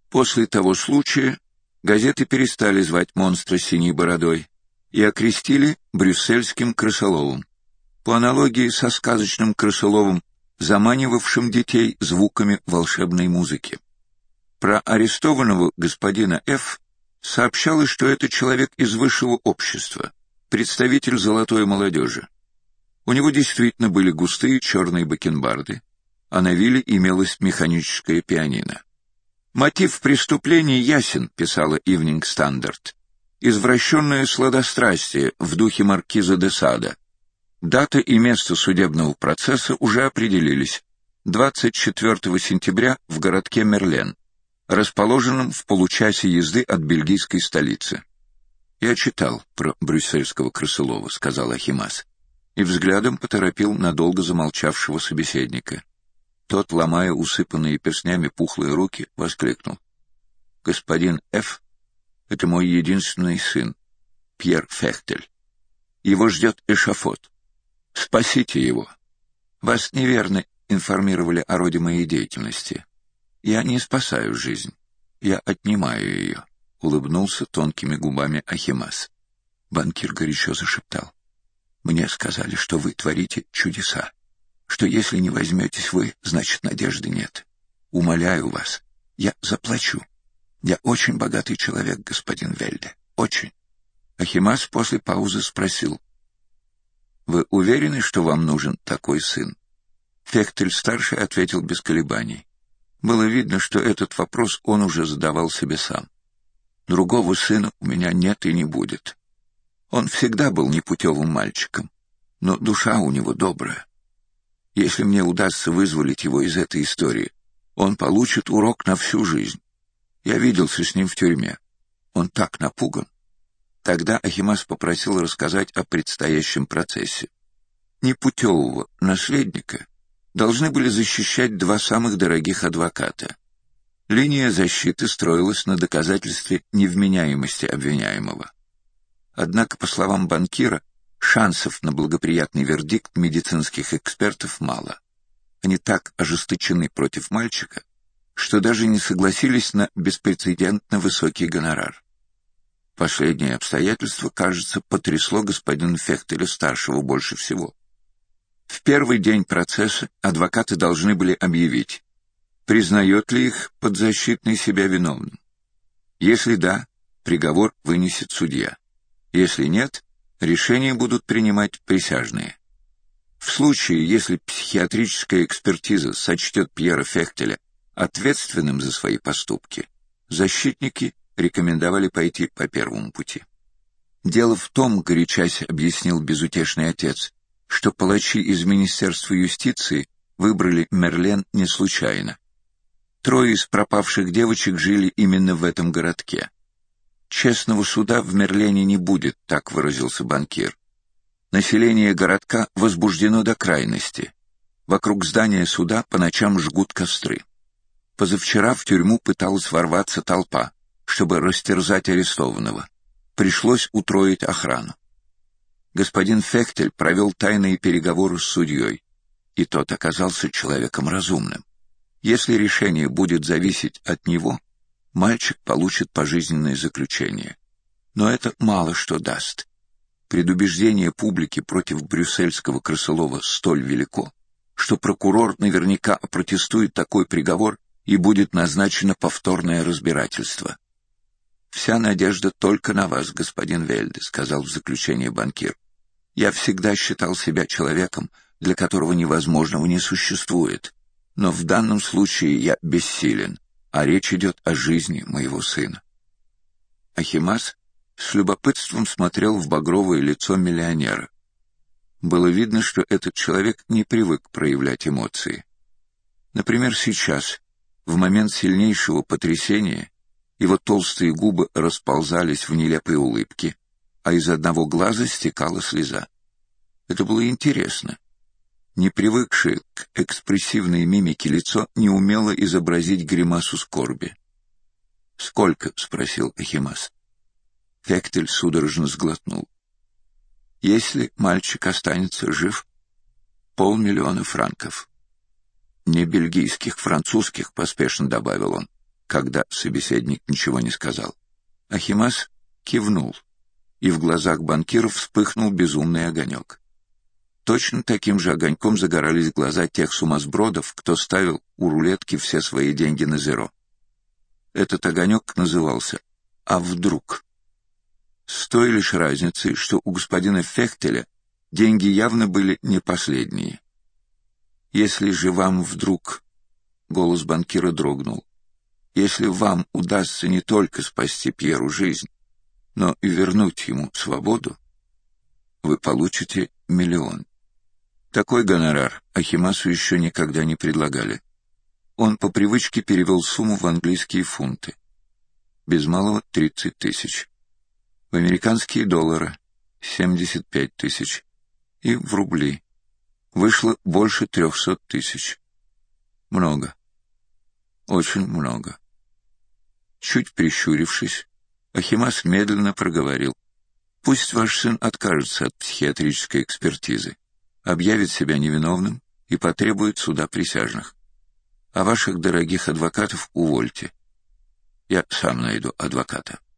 После того случая газеты перестали звать монстра синей бородой и окрестили брюссельским крысоловом, по аналогии со сказочным крысоловом, заманивавшим детей звуками волшебной музыки. Про арестованного господина Ф. сообщалось, что это человек из высшего общества, представитель золотой молодежи. У него действительно были густые черные бакенбарды, а на вилле имелось механическое пианино. «Мотив преступления ясен», — писала Evening Standard. «Извращенное сладострастие в духе маркиза де Сада. Дата и место судебного процесса уже определились. 24 сентября в городке Мерлен, расположенном в получасе езды от бельгийской столицы». «Я читал про брюссельского крысолова», — сказал Ахимас, и взглядом поторопил надолго замолчавшего собеседника. Тот, ломая усыпанные перстнями пухлые руки, воскликнул: «Господин Ф. — это мой единственный сын, Пьер Фехтель. Его ждет эшафот. Спасите его. Вас неверно информировали о роде моей деятельности. Я не спасаю жизнь, я отнимаю ее», — улыбнулся тонкими губами Ахимас. Банкир горячо зашептал: «Мне сказали, что вы творите чудеса, что если не возьметесь вы, значит, надежды нет. Умоляю вас, я заплачу. Я очень богатый человек, господин Вельде, очень». Ахимас после паузы спросил: «Вы уверены, что вам нужен такой сын?» Фехтель-старший ответил без колебаний. Было видно, что этот вопрос он уже задавал себе сам. «Другого сына у меня нет и не будет. Он всегда был непутевым мальчиком, но душа у него добрая. Если мне удастся вызволить его из этой истории, он получит урок на всю жизнь. Я виделся с ним в тюрьме. Он так напуган». Тогда Ахимас попросил рассказать о предстоящем процессе. Непутевого наследника должны были защищать два самых дорогих адвоката. Линия защиты строилась на доказательстве невменяемости обвиняемого. Однако, по словам банкира, шансов на благоприятный вердикт медицинских экспертов мало. Они так ожесточены против мальчика, что даже не согласились на беспрецедентно высокий гонорар. Последнее обстоятельство, кажется, потрясло господина Фехтеля-старшего больше всего. В первый день процесса адвокаты должны были объявить, признает ли их подзащитный себя виновным. Если да, приговор вынесет судья. Если нет, решения будут принимать присяжные. В случае, если психиатрическая экспертиза сочтет Пьера Фехтеля ответственным за свои поступки, защитники рекомендовали пойти по первому пути. «Дело в том, — горячась объяснил безутешный отец, — что палачи из Министерства юстиции выбрали Мерлен не случайно. 3 из пропавших девочек жили именно в этом городке. Честного суда в Мерлене не будет, так выразился банкир. Население городка возбуждено до крайности. Вокруг здания суда по ночам жгут костры. Позавчера в тюрьму пыталась ворваться толпа, чтобы растерзать арестованного. Пришлось утроить охрану. Господин Фехтель провел тайные переговоры с судьей, и тот оказался человеком разумным. Если решение будет зависеть от него, мальчик получит пожизненное заключение. Но это мало что даст. Предубеждение публики против брюссельского крысолова столь велико, что прокурор наверняка опротестует такой приговор и будет назначено повторное разбирательство. «Вся надежда только на вас, господин Вельде», — сказал в заключение банкир. «Я всегда считал себя человеком, для которого невозможного не существует, но в данном случае я бессилен, а речь идет о жизни моего сына». Ахимас с любопытством смотрел в багровое лицо миллионера. Было видно, что этот человек не привык проявлять эмоции. Например, сейчас, в момент сильнейшего потрясения, его толстые губы расползались в нелепой улыбке, а из одного глаза стекала слеза. Это было интересно. Не привыкшее к экспрессивной мимике лицо не умело изобразить гримасу скорби. «Сколько?» — спросил Ахимас. Фехтель судорожно сглотнул. «Если мальчик останется жив, 500 000 франков». «Не бельгийских, французских», — поспешно добавил он. когда собеседник ничего не сказал. Ахимас кивнул, и в глазах банкиров вспыхнул безумный огонек. Точно таким же огоньком загорались глаза тех сумасбродов, кто ставил у рулетки все свои деньги на зеро. Этот огонек назывался «А вдруг?». С той лишь разницей, что у господина Фехтеля деньги явно были не последние. «Если же вам вдруг...» — голос банкира дрогнул. «Если вам удастся не только спасти Пьеру жизнь, но и вернуть ему свободу, вы получите 1 миллион». Такой гонорар Ахимасу еще никогда не предлагали. Он по привычке перевел сумму в английские фунты. Без малого 30 тысяч. В американские доллары 75 тысяч. И в рубли. Вышло больше 300 тысяч. Много. Очень много. Чуть прищурившись, Ахимас медленно проговорил: «Пусть ваш сын откажется от психиатрической экспертизы, объявит себя невиновным и потребует суда присяжных. А ваших дорогих адвокатов увольте. Я сам найду адвоката».